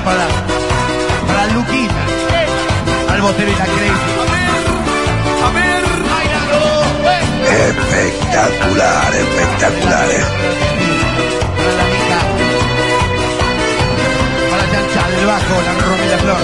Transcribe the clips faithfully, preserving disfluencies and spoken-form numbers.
para, para Luquita, al botero y la Crazy. A ver, Espectacular, espectacular. Eh. Para la Mica, para Chancha del Bajo, la Romy y la Flor.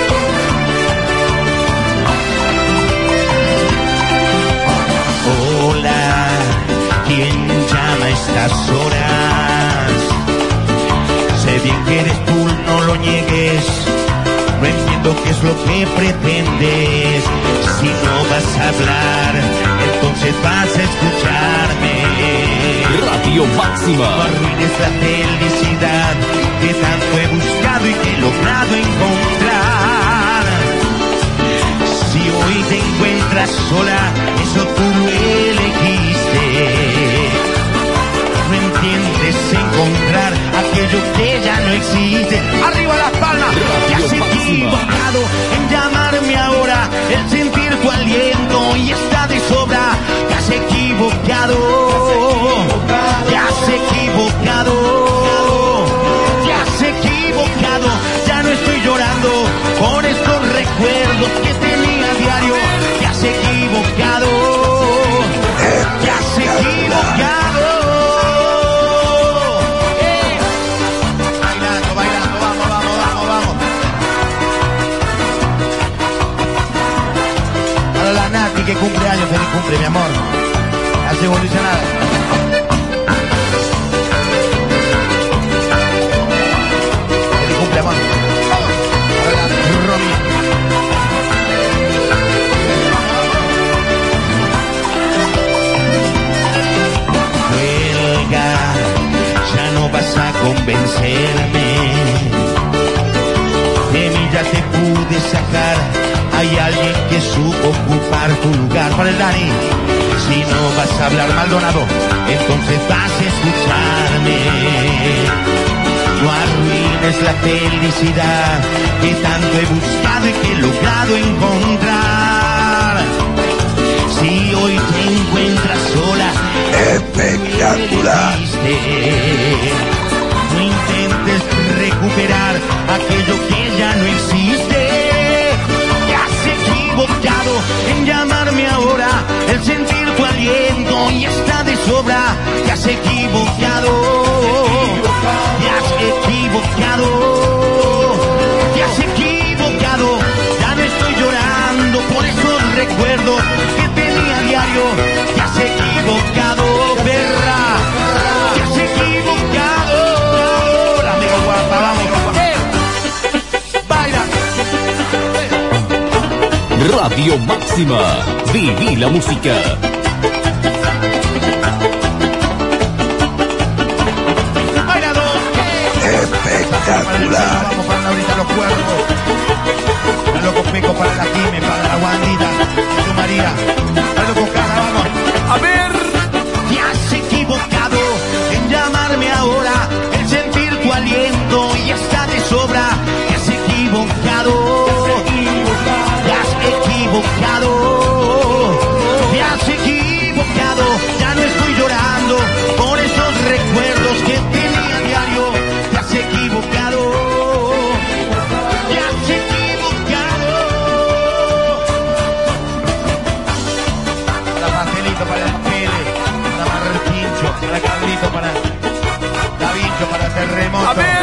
Hola, ¿quién llama a estas horas? Sé bien que eres tú, no lo niegues. No entiendo qué es lo que pretendes. Si no vas a hablar, entonces vas a escucharme. Radio Máxima. No arruines la felicidad que tanto he buscado y que he logrado encontrar. Si hoy te encuentras sola, eso tú lo elegiste. No entiendes encontrar aquello que ya no existe. ¡Arriba las palmas! Te has equivocado en llamarme ahora, el sentir tu aliento y está de sobra. Te has equivocado, te has equivocado, te has equivocado. Ya no estoy llorando por estos recuerdos que tenía a diario. Te has equivocado, te has equivocado. Bailando, bailando, vamos, vamos, vamos, vamos. Para la Nati que cumple años, feliz cumple, mi amor. Hace evolucionar. Feliz cumple, amor. Para la Romy. Huelga, ya no vas a convencerme. De mí ya te pude sacar. Hay alguien que supo ocupar tu lugar. Para el Dani. Si no vas a hablar, Maldonado, entonces vas a escucharme. No arruines la felicidad que tanto he buscado y que he logrado encontrar. Si hoy te encuentras sola, Espectacular. no intentes recuperar aquello que ya no existe. Te has equivocado en llamarme ahora, el sentir tu aliento y está de sobra. Te has equivocado, te has equivocado, te has equivocado. Ya no estoy llorando por esos recuerdos que tenía a diario. Te has equivocado, perra, te has equivocado. La amiga guapa, vamos, baila. Radio Máxima. Viví la música. Espectacular. Vamos para ahorita los cuervos. Para loco Peco, para la Quime, para la Guandita, su María. Para loco Cara, vamos. A ver, Te has equivocado en llamarme ahora, el sentir tu aliento y está de sobra. Te has equivocado, te has equivocado, te has equivocado. Ya no estoy llorando por esos recuerdos que tenía a diario. Te has equivocado, te has equivocado. Para Pastelito, para el Pele, para Marquincho, para Carlito, para Davincho, para Terremoto. a ver.